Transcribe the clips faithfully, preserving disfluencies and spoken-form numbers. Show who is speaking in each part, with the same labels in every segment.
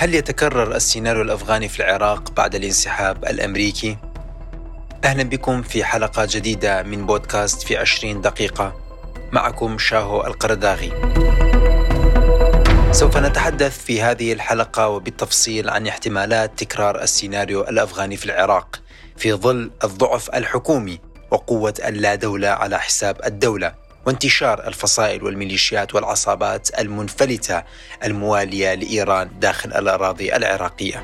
Speaker 1: هل يتكرر السيناريو الأفغاني في العراق بعد الانسحاب الأمريكي؟ أهلا بكم في حلقة جديدة من بودكاست في عشرين دقيقة. معكم شاهو القرداغي. سوف نتحدث في هذه الحلقة وبالتفصيل عن احتمالات تكرار السيناريو الأفغاني في العراق في ظل الضعف الحكومي وقوة اللادولة على حساب الدولة، وانتشار الفصائل والميليشيات والعصابات المنفلتة الموالية لإيران داخل الأراضي العراقية.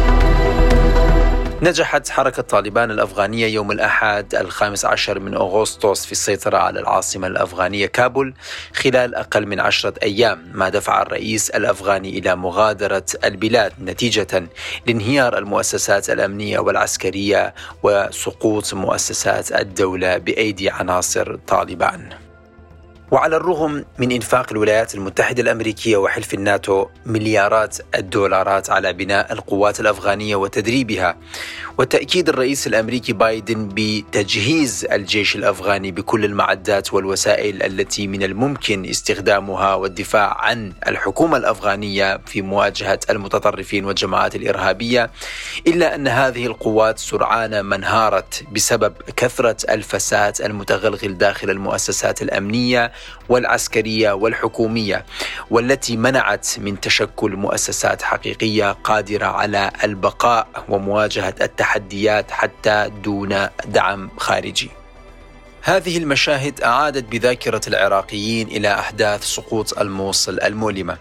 Speaker 1: نجحت حركة طالبان الأفغانية يوم الأحد الخامس عشر من أغسطس في السيطرة على العاصمة الأفغانية كابول خلال أقل من عشرة أيام، ما دفع الرئيس الأفغاني إلى مغادرة البلاد نتيجة لانهيار المؤسسات الأمنية والعسكرية وسقوط مؤسسات الدولة بأيدي عناصر طالبان. وعلى الرغم من إنفاق الولايات المتحدة الأمريكية وحلف الناتو مليارات الدولارات على بناء القوات الأفغانية وتدريبها، وتأكيد الرئيس الأمريكي بايدن بتجهيز الجيش الأفغاني بكل المعدات والوسائل التي من الممكن استخدامها والدفاع عن الحكومة الأفغانية في مواجهة المتطرفين والجماعات الإرهابية، إلا أن هذه القوات سرعان ما انهارت بسبب كثرة الفساد المتغلغل داخل المؤسسات الأمنية والعسكرية والحكومية، والتي منعت من تشكل مؤسسات حقيقية قادرة على البقاء ومواجهة التحديات حتى دون دعم خارجي. هذه المشاهد أعادت بذاكرة العراقيين إلى أحداث سقوط الموصل المؤلمة،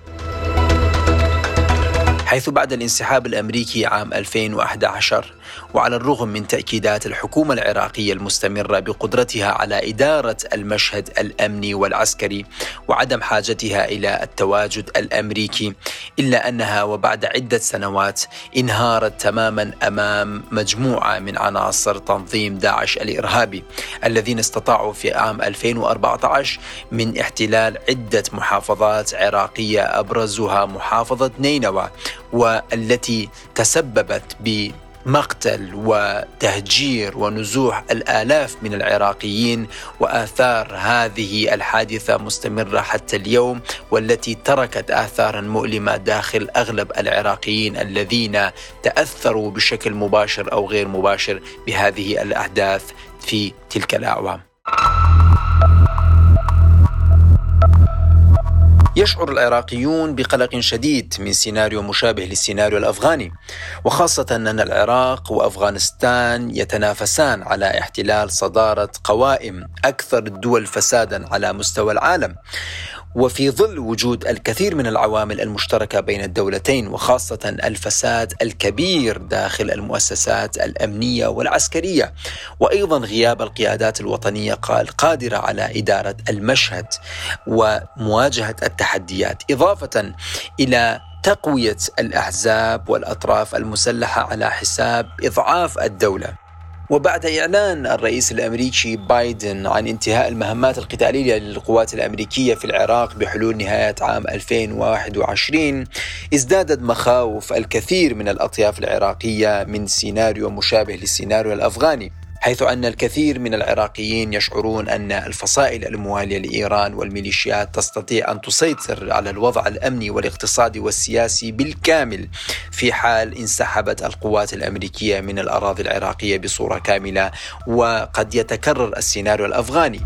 Speaker 1: حيث بعد الانسحاب الأمريكي عام ألفين وأحد عشر، وعلى الرغم من تأكيدات الحكومة العراقية المستمرة بقدرتها على إدارة المشهد الأمني والعسكري وعدم حاجتها إلى التواجد الأمريكي، إلا أنها وبعد عدة سنوات انهارت تماما أمام مجموعة من عناصر تنظيم داعش الإرهابي الذين استطاعوا في عام ألفين وأربعة عشر من احتلال عدة محافظات عراقية، أبرزها محافظة نينوى، والتي تسببت ب مقتل وتهجير ونزوح الآلاف من العراقيين. وآثار هذه الحادثة مستمرة حتى اليوم، والتي تركت آثارا مؤلمة داخل أغلب العراقيين الذين تأثروا بشكل مباشر أو غير مباشر بهذه الأحداث في تلك الأعوام. يشعر العراقيون بقلق شديد من سيناريو مشابه للسيناريو الأفغاني، وخاصة أن العراق وأفغانستان يتنافسان على احتلال صدارة قوائم أكثر الدول فسادا على مستوى العالم، وفي ظل وجود الكثير من العوامل المشتركة بين الدولتين، وخاصة الفساد الكبير داخل المؤسسات الأمنية والعسكرية، وأيضا غياب القيادات الوطنية القادرة على إدارة المشهد ومواجهة التحديات، إضافة إلى تقوية الأحزاب والأطراف المسلحة على حساب إضعاف الدولة. وبعد إعلان الرئيس الأمريكي بايدن عن انتهاء المهمات القتالية للقوات الأمريكية في العراق بحلول نهاية عام ألفين وواحد وعشرين، ازدادت مخاوف الكثير من الأطياف العراقية من سيناريو مشابه للسيناريو الأفغاني، حيث أن الكثير من العراقيين يشعرون أن الفصائل الموالية لإيران والميليشيات تستطيع أن تسيطر على الوضع الأمني والاقتصادي والسياسي بالكامل في حال انسحبت القوات الأمريكية من الأراضي العراقية بصورة كاملة، وقد يتكرر السيناريو الأفغاني.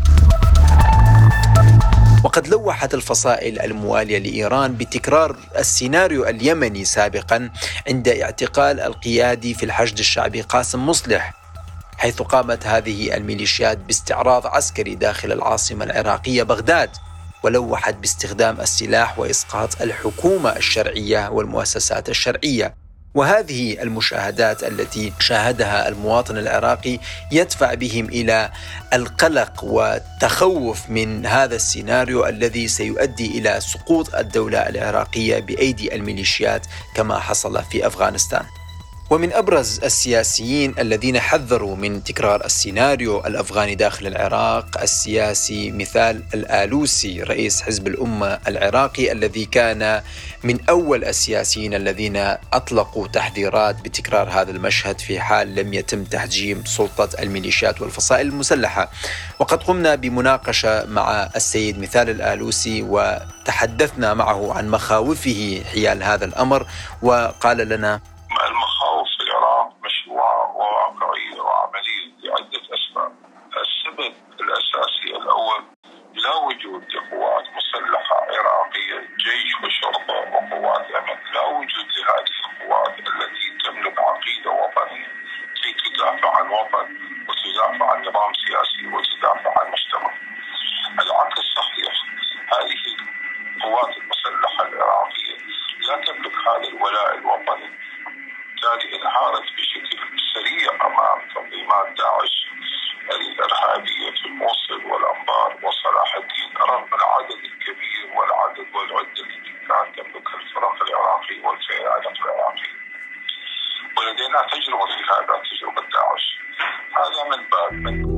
Speaker 1: وقد لوحت الفصائل الموالية لإيران بتكرار السيناريو اليمني سابقا عند اعتقال القيادي في الحشد الشعبي قاسم مصلح، حيث قامت هذه الميليشيات باستعراض عسكري داخل العاصمة العراقية بغداد، ولوحت باستخدام السلاح وإسقاط الحكومة الشرعية والمؤسسات الشرعية. وهذه المشاهدات التي شاهدها المواطن العراقي يدفع بهم إلى القلق والتخوف من هذا السيناريو الذي سيؤدي إلى سقوط الدولة العراقية بأيدي الميليشيات كما حصل في أفغانستان. ومن أبرز السياسيين الذين حذروا من تكرار السيناريو الأفغاني داخل العراق السياسي مثال الآلوسي رئيس حزب الأمة العراقي، الذي كان من أول السياسيين الذين أطلقوا تحذيرات بتكرار هذا المشهد في حال لم يتم تحجيم سلطة الميليشيات والفصائل المسلحة. وقد قمنا بمناقشة مع السيد مثال الآلوسي وتحدثنا معه عن مخاوفه حيال هذا الأمر، وقال لنا:
Speaker 2: المخاوف في العراق مشروعة وواقعية وعملية لعدة أسباب. السبب الأساسي الأول لا وجود لقوات مسلحة عراقية، جيش وشرطة وقوات أمن، لا وجود لهذه القوات التي تملك عقيدة وطنية في تدافع عن وطن وتدافع عن نظام سياسي وتدافع عن مجتمع. العكس صحيح، هذه القوات المسلحة العراقية لا تملك هذا الولاء الوطني، بالتالي انهارت بشكل سريع أمام تنظيمات داعش الإرهابية في الموصل والأنبار وصلاح الدين، رغم العدد الكبير والعدد والعدة التي كانت تملكها الفرق العراقية والفئات العراقية. ولدينا تجربة في هذا، تجربة داعش. هذا من باب من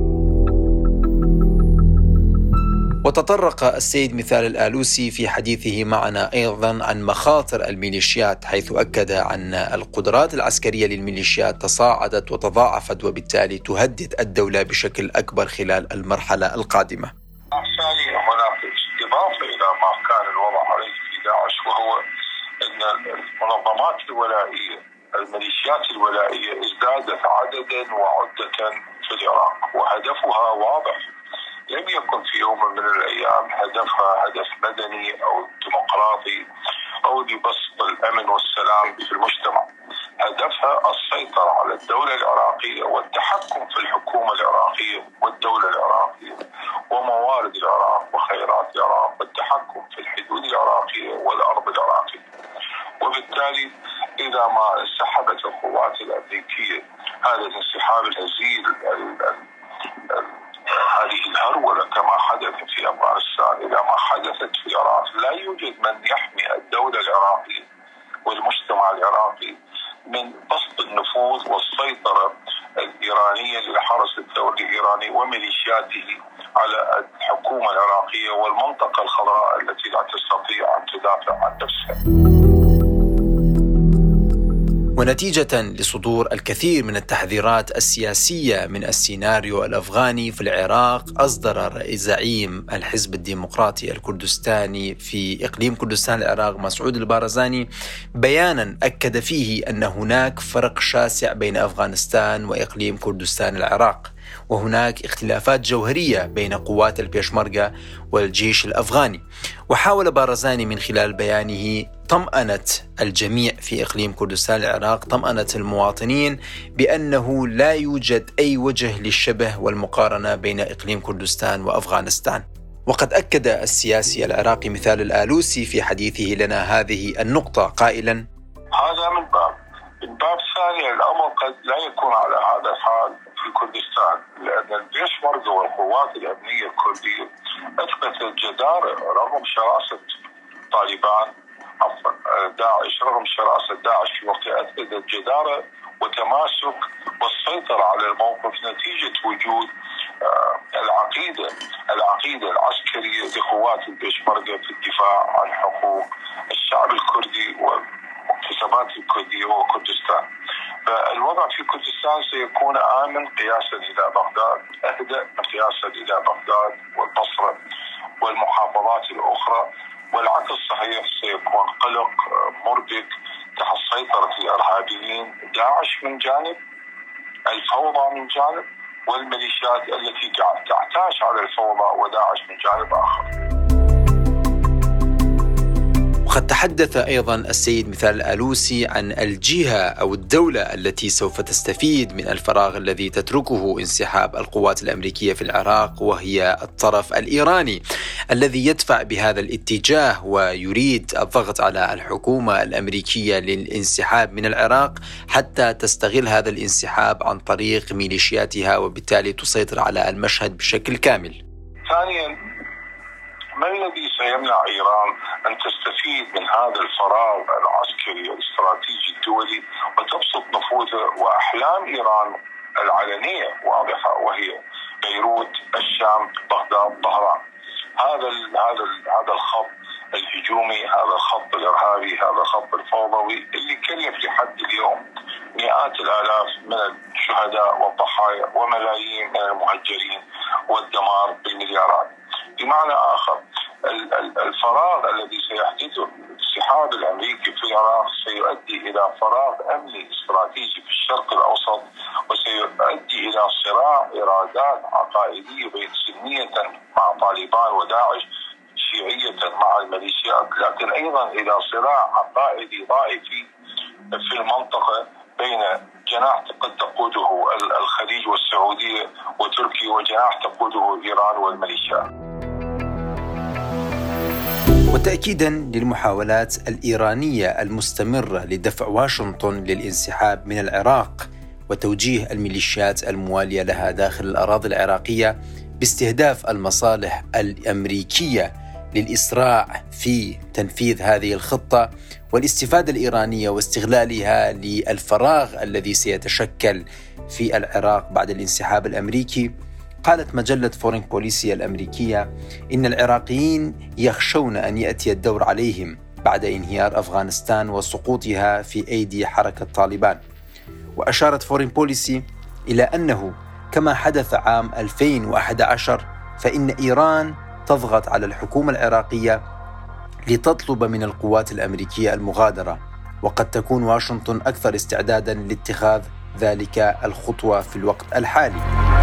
Speaker 1: وتطرق السيد مثال الآلوسي في حديثه معنا أيضا عن مخاطر الميليشيات، حيث أكد أن القدرات العسكرية للميليشيات تصاعدت وتضاعفت وبالتالي تهدد الدولة بشكل أكبر خلال المرحلة القادمة.
Speaker 2: ثانيا هناك إضافة إلى ما كان الوضع عليه في داعش، وهو أن المنظمات الولائية الميليشيات الولائية ازدادت عددا وعدة في العراق، وهدفها واضح. لم يكن في يوم من الأيام هدفها هدف مدني أو ديمقراطي أو لبسط الأمن والسلام في المجتمع. هدفها السيطرة على الدولة العراقية والتحكم في الحكومة العراقية والدولة العراقية وموارد العراق وخيرات العراق والتحكم في الحدود العراقية والأرض العراقية. وبالتالي إذا ما انسحبت القوات الأمريكية هذا الانسحاب الهزيل هذه الهرولة كما حدث في أفغانستان إذا ما حدثت في العراق، لا يوجد من يحمي الدولة العراقية والمجتمع العراقي من بسط النفوذ والسيطرة الإيرانية للحرس الثوري الإيراني وميليشياته على الحكومة العراقية والمنطقة الخضراء التي لا تستطيع أن تدافع عن نفسها.
Speaker 1: ونتيجة لصدور الكثير من التحذيرات السياسية من السيناريو الأفغاني في العراق، أصدر زعيم الحزب الديمقراطي الكردستاني في إقليم كردستان العراق مسعود البارزاني بيانا أكد فيه أن هناك فرق شاسع بين أفغانستان وإقليم كردستان العراق، وهناك اختلافات جوهرية بين قوات البيشمركة والجيش الأفغاني. وحاول بارزاني من خلال بيانه طمأنة الجميع في إقليم كردستان العراق، طمأنة المواطنين بأنه لا يوجد أي وجه للشبه والمقارنة بين إقليم كردستان وأفغانستان. وقد أكد السياسي العراقي مثال الآلوسي في حديثه لنا هذه النقطة قائلا:
Speaker 2: هذا من باب من باب ثاني الأمر قد لا يكون على هذا الحال في كردستان، لأن البيشمركة والقوات الأمنية الكردية أثبتت جدارة رغم شراسة طالبان عفوا داعش رغم شراسة داعش في وقتها، أثبتت جدارة وتماسك والسيطرة على الموقف نتيجة وجود العقيدة العقيدة العسكرية لقوات البيشمركة في الدفاع عن حقوق الشعب الكردي والمكتسبات الكردية وكردستان. فالوضع في كردستان سيكون آمن قياسا إلى بغداد، أهدأ قياسا إلى بغداد والبصرة والمحافظات الأخرى، والعكس صحيح سيكون قلق مربك تحت سيطرة الإرهابيين داعش من جانب، الفوضى من جانب، والميليشيات التي تعتاش على الفوضى وداعش من جانب آخر.
Speaker 1: وقد تحدث أيضا السيد مثال الآلوسي عن الجهة أو الدولة التي سوف تستفيد من الفراغ الذي تتركه انسحاب القوات الأمريكية في العراق، وهي الطرف الإيراني الذي يدفع بهذا الاتجاه ويريد الضغط على الحكومة الأمريكية للانسحاب من العراق حتى تستغل هذا الانسحاب عن طريق ميليشياتها وبالتالي تسيطر على المشهد بشكل كامل.
Speaker 2: ثانيا، ما الذي سيمنع إيران أن تستفيد من هذا الفراغ العسكري الاستراتيجي الدولي وتبسط نفوذها وأحلام إيران العلنية واضحة، وهي بيروت، الشام، بغداد، طهران. هذا ال هذا ال هذا الخط الهجومي، هذا الخط الإرهابي، هذا الخط الفوضوي اللي كلف لحد اليوم مئات الآلاف من الشهداء والضحايا وملايين من المهجرين والدمار بالمليارات. بمعنى آخر، الفراغ الذي سيحدثه الانسحاب الأمريكي في العراق سيؤدي إلى فراغ أمني استراتيجي في الشرق الأوسط، وسيؤدي إلى صراع إرادات عقائدية بين سنية مع طالبان وداعش، شيعية مع الميليشيات، لكن أيضا إلى صراع عقائدي ضائفي في المنطقة بين جناح قد تقوده الخليج والسعودية وتركيا وجناح تقوده إيران والميليشيات.
Speaker 1: وتأكيدا للمحاولات الإيرانية المستمرة لدفع واشنطن للانسحاب من العراق وتوجيه الميليشيات الموالية لها داخل الأراضي العراقية باستهداف المصالح الأمريكية للإسراع في تنفيذ هذه الخطة والاستفادة الإيرانية واستغلالها للفراغ الذي سيتشكل في العراق بعد الانسحاب الأمريكي، قالت مجلة فورين بوليسي الأمريكية إن العراقيين يخشون أن يأتي الدور عليهم بعد انهيار أفغانستان وسقوطها في أيدي حركة طالبان. وأشارت فورين بوليسي إلى أنه كما حدث عام ألفين وأحد عشر فإن إيران تضغط على الحكومة العراقية لتطلب من القوات الأمريكية المغادرة، وقد تكون واشنطن أكثر استعدادا لاتخاذ ذلك الخطوة في الوقت الحالي.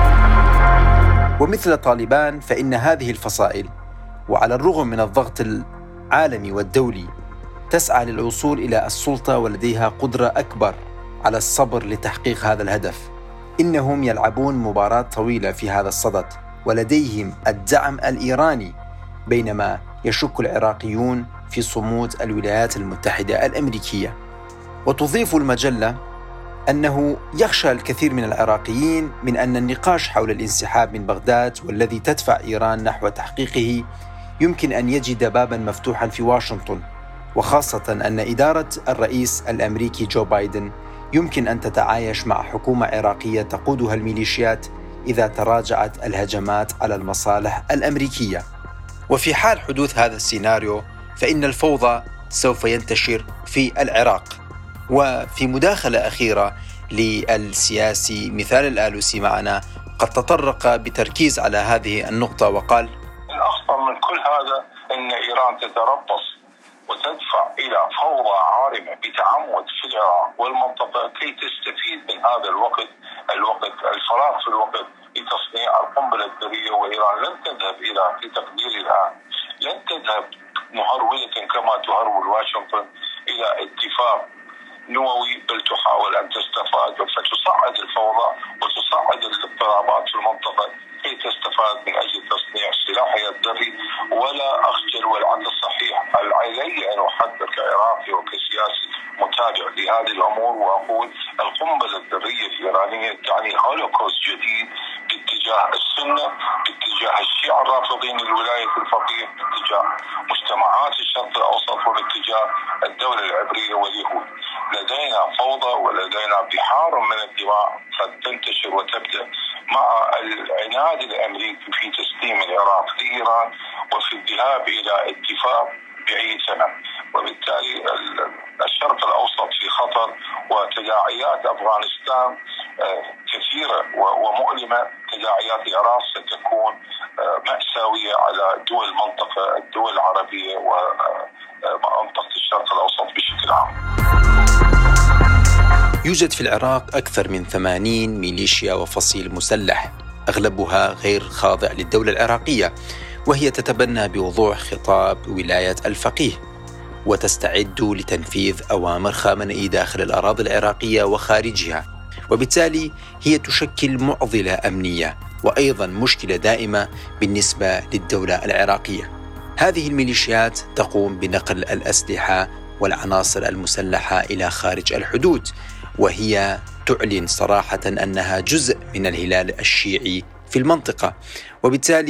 Speaker 1: ومثل طالبان فإن هذه الفصائل وعلى الرغم من الضغط العالمي والدولي تسعى للوصول إلى السلطة ولديها قدرة أكبر على الصبر لتحقيق هذا الهدف. إنهم يلعبون مباراة طويلة في هذا الصدد ولديهم الدعم الإيراني، بينما يشك العراقيون في صمود الولايات المتحدة الأمريكية. وتضيف المجلة أنه يخشى الكثير من العراقيين من أن النقاش حول الانسحاب من بغداد والذي تدفع إيران نحو تحقيقه يمكن أن يجد بابا مفتوحا في واشنطن، وخاصة أن إدارة الرئيس الأمريكي جو بايدن يمكن أن تتعايش مع حكومة عراقية تقودها الميليشيات إذا تراجعت الهجمات على المصالح الأمريكية. وفي حال حدوث هذا السيناريو فإن الفوضى سوف ينتشر في العراق. وفي مداخلة أخيرة للسياسي مثال الآلوسي معنا قد تطرق بتركيز على هذه النقطة وقال:
Speaker 2: الأخطر من كل هذا أن إيران تتربص وتدفع إلى فوضى عارمة بتعمد في العراق والمنطقة كي تستفيد من هذا الوقت الوقت الفراغ في الوقت لتصنيع القنبلة الذرية. وإيران لن تذهب إلى في تقديري الآن لن تذهب مهرولة كما تهرول واشنطن إلى اتفاق نووي، بل تحاول أن تستفاد فتصعد الفوضى وتصعد الاضطرابات في المنطقة كي تستفاد من أجل تصنيع سلاحها الذري. ولا أخجل والعد الصحيح علي أن أحذر كعراقي وكسياسي متابع لهذه الأمور وأقول القنبلة الذرية الإيرانية تعني هولوكوست جديد باتجاه السنة، باتجاه الشيعة الرافضين للولاية الفقيه، باتجاه مجتمعات الشرق الأوسط، وباتجاه الدولة العبرية واليهود. لدينا فوضى ولدينا بحار من الدماء قد تنتشر وتبدأ مع العناد الأمريكي في تسليم العراق لإيران وفي الذهاب إلى اتفاق بعيد سنة. وبالتالي الشرق الأوسط في خطر، وتداعيات أفغانستان كثيرة ومؤلمة. تداعيات العراق ستكون مأساوية على دول المنطقة، الدول العربية ومنطقة الشرق الأوسط بشكل عام.
Speaker 1: يوجد في العراق أكثر من ثمانين ميليشيا وفصيل مسلح، أغلبها غير خاضع للدولة العراقية، وهي تتبنى بوضوح خطاب ولاية الفقيه وتستعد لتنفيذ أوامر خامنئي داخل الأراضي العراقية وخارجها، وبالتالي هي تشكل معضلة أمنية وأيضا مشكلة دائمة بالنسبة للدولة العراقية. هذه الميليشيات تقوم بنقل الأسلحة والعناصر المسلحة إلى خارج الحدود، وهي تعلن صراحة أنها جزء من الهلال الشيعي في المنطقة، وبالتالي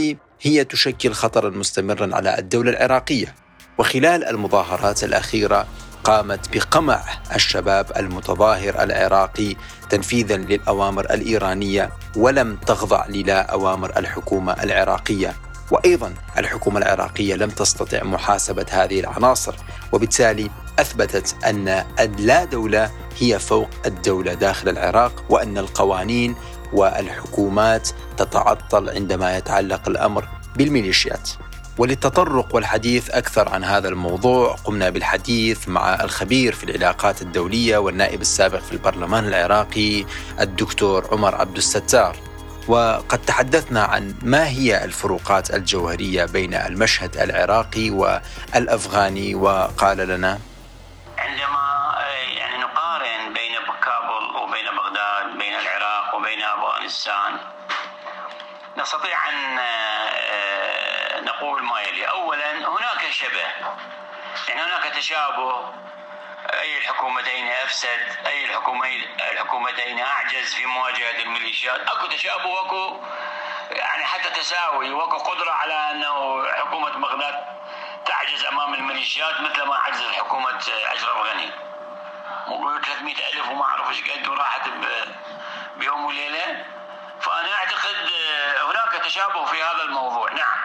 Speaker 1: هي تشكل خطرا مستمرا على الدولة العراقية. وخلال المظاهرات الأخيرة قامت بقمع الشباب المتظاهر العراقي تنفيذا للأوامر الإيرانية، ولم تخضع للا أوامر الحكومة العراقية. وأيضا الحكومة العراقية لم تستطع محاسبة هذه العناصر، وبالتالي أثبتت أن لا دولة هي فوق الدولة داخل العراق، وأن القوانين والحكومات تتعطل عندما يتعلق الأمر بالميليشيات. وللتطرق والحديث أكثر عن هذا الموضوع قمنا بالحديث مع الخبير في العلاقات الدولية والنائب السابق في البرلمان العراقي الدكتور عمر عبد الستار، وقد تحدثنا عن ما هي الفروقات الجوهرية بين المشهد العراقي والأفغاني. وقال لنا:
Speaker 3: عندما يعني نقارن بين كابول وبين بغداد، بين العراق وبين أفغانستان، نستطيع أن نقول ما يلي. أولا هناك شبه، يعني هناك تشابه، أي الحكومتين أفسد، أي الحكومتين أعجز في مواجهة الميليشيات. أكو تشابه وأكو يعني حتى تساوي، وأكو قدرة على أنه حكومة بغداد تعجز أمام الميليشيات مثل ما عجزت حكومة أشرف غني. مو ثلاثمئة ألف وما أعرف إيش قد وراحت بيوم وليلة. فأنا أعتقد هناك تشابه في هذا الموضوع. نعم،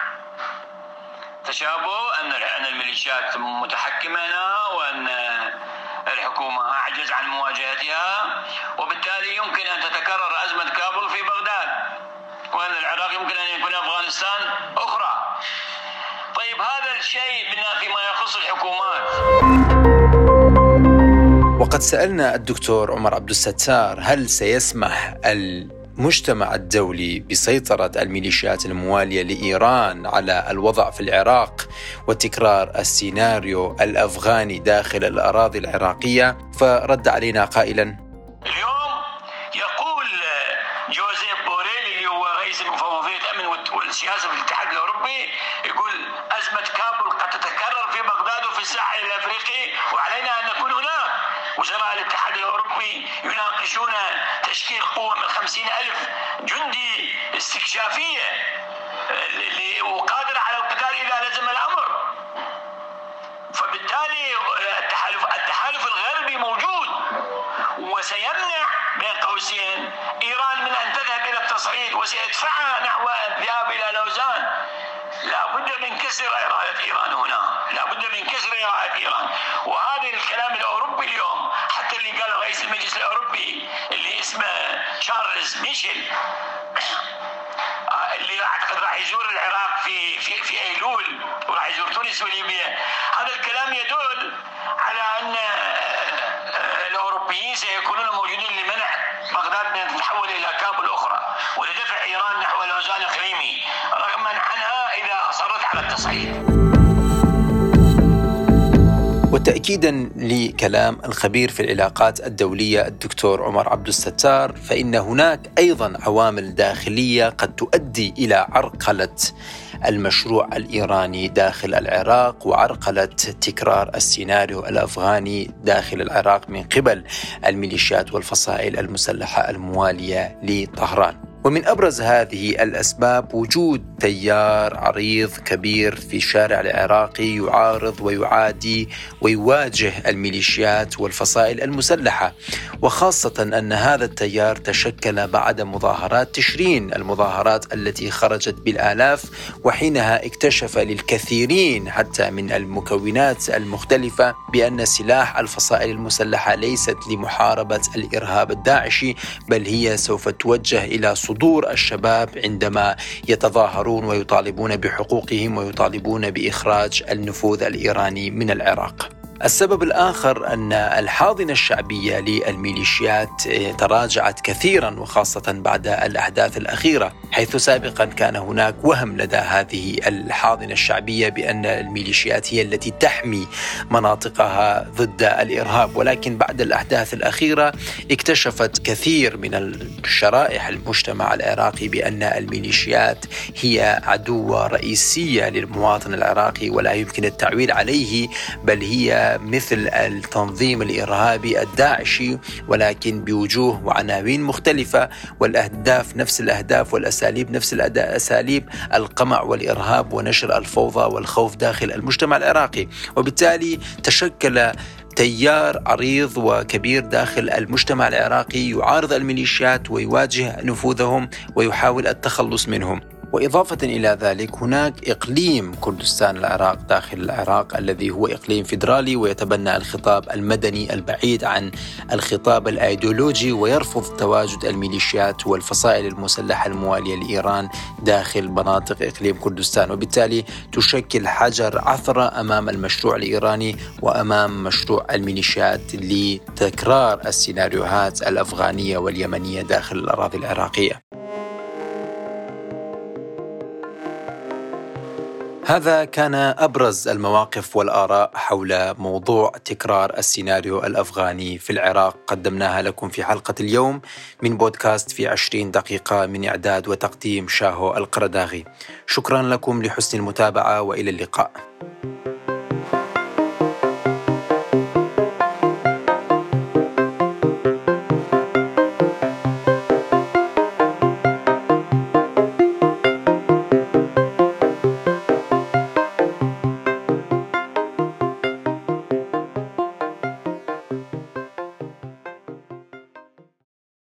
Speaker 3: تشابه أن أن الميليشيات متحكمة وأن الحكومة أعجز عن مواجهتها، وبالتالي يمكن أن تتكرر أزمة كابول في بغداد، وأن العراق يمكن أن يكون أفغانستان أخرى. طيب هذا الشيء فيما يخص الحكومات.
Speaker 1: وقد سألنا الدكتور عمر عبد الستار: هل سيسمح المجتمع الدولي بسيطرة الميليشيات الموالية لإيران على الوضع في العراق وتكرار السيناريو الأفغاني داخل الأراضي العراقية؟ فرد علينا قائلا:
Speaker 3: اليوم يقول جوزيف بوريل اللي هو رئيس المفوضية الأمن والسياسة في الاتحاد الأوروبي، يقول أزمة كابول قد تتكرر في بغداد وفي الساحل الأفريقي، وعلينا أن نكون هناك. وزراء الاتحاد الأوروبي يناقشون تشكيل قوة من خمسين ألف جندي استكشافية وقادرة على القتال إذا لزم الأمر. فبالتالي التحالف التحالف الغربي موجود وسيمنع بين قوسين إيران من أن تذهب إلى التصعيد، وسيدفعها نحو الذهاب إلى لوزان. لا بد من كسر إرادة إيران هنا، لا بد من كسر إرادة إيران. وهذا الكلام الأوروبي اليوم، حتى اللي قال رئيس المجلس الأوروبي اللي اسمه تشارلز ميشيل، اللي أعتقد راح يزور العراق في في في أيلول، وراح يزور تونس وليبيا، هذا الكلام يدل على أن الأوروبيين سيكونون موجودين لمنع بغداد من أن تتحول إلى كابول أخرى، ولدفع إيران نحو لوزان إقليمي رغم عنها إذا أصرت على التصعيد.
Speaker 1: وتأكيدا لكلام الخبير في العلاقات الدولية الدكتور عمر عبد الستار، فإن هناك أيضا عوامل داخلية قد تؤدي إلى عرقلة المشروع الإيراني داخل العراق وعرقلة تكرار السيناريو الأفغاني داخل العراق من قبل الميليشيات والفصائل المسلحة الموالية لطهران. ومن أبرز هذه الأسباب وجود تيار عريض كبير في الشارع العراقي يعارض ويعادي ويواجه الميليشيات والفصائل المسلحة، وخاصة أن هذا التيار تشكل بعد مظاهرات تشرين، المظاهرات التي خرجت بالآلاف، وحينها اكتشف للكثيرين حتى من المكونات المختلفة بأن سلاح الفصائل المسلحة ليست لمحاربة الإرهاب الداعشي، بل هي سوف توجه إلى صدور الشباب عندما يتظاهرون ويطالبون بحقوقهم ويطالبون بإخراج النفوذ الإيراني من العراق. السبب الآخر أن الحاضنة الشعبية للميليشيات تراجعت كثيرا، وخاصة بعد الأحداث الأخيرة، حيث سابقا كان هناك وهم لدى هذه الحاضنة الشعبية بأن الميليشيات هي التي تحمي مناطقها ضد الإرهاب، ولكن بعد الأحداث الأخيرة اكتشفت كثير من الشرائح المجتمع العراقي بأن الميليشيات هي عدوة رئيسية للمواطن العراقي ولا يمكن التعويل عليه، بل هي مثل التنظيم الإرهابي الداعشي، ولكن بوجوه وعناوين مختلفة، والأهداف نفس الأهداف والأساليب نفس الأساليب، القمع والإرهاب ونشر الفوضى والخوف داخل المجتمع العراقي. وبالتالي تشكل تيار عريض وكبير داخل المجتمع العراقي يعارض الميليشيات ويواجه نفوذهم ويحاول التخلص منهم. وإضافة إلى ذلك هناك إقليم كردستان العراق داخل العراق الذي هو إقليم فيدرالي ويتبنى الخطاب المدني البعيد عن الخطاب الأيديولوجي، ويرفض تواجد الميليشيات والفصائل المسلحة الموالية لإيران داخل مناطق إقليم كردستان. وبالتالي تشكل حجر عثرة أمام المشروع الإيراني وأمام مشروع الميليشيات لتكرار السيناريوهات الأفغانية واليمنية داخل الأراضي العراقية. هذا كان أبرز المواقف والآراء حول موضوع تكرار السيناريو الأفغاني في العراق، قدمناها لكم في حلقة اليوم من بودكاست في عشرين دقيقة من إعداد وتقديم شاهو القرداغي. شكرا لكم لحسن المتابعة وإلى اللقاء.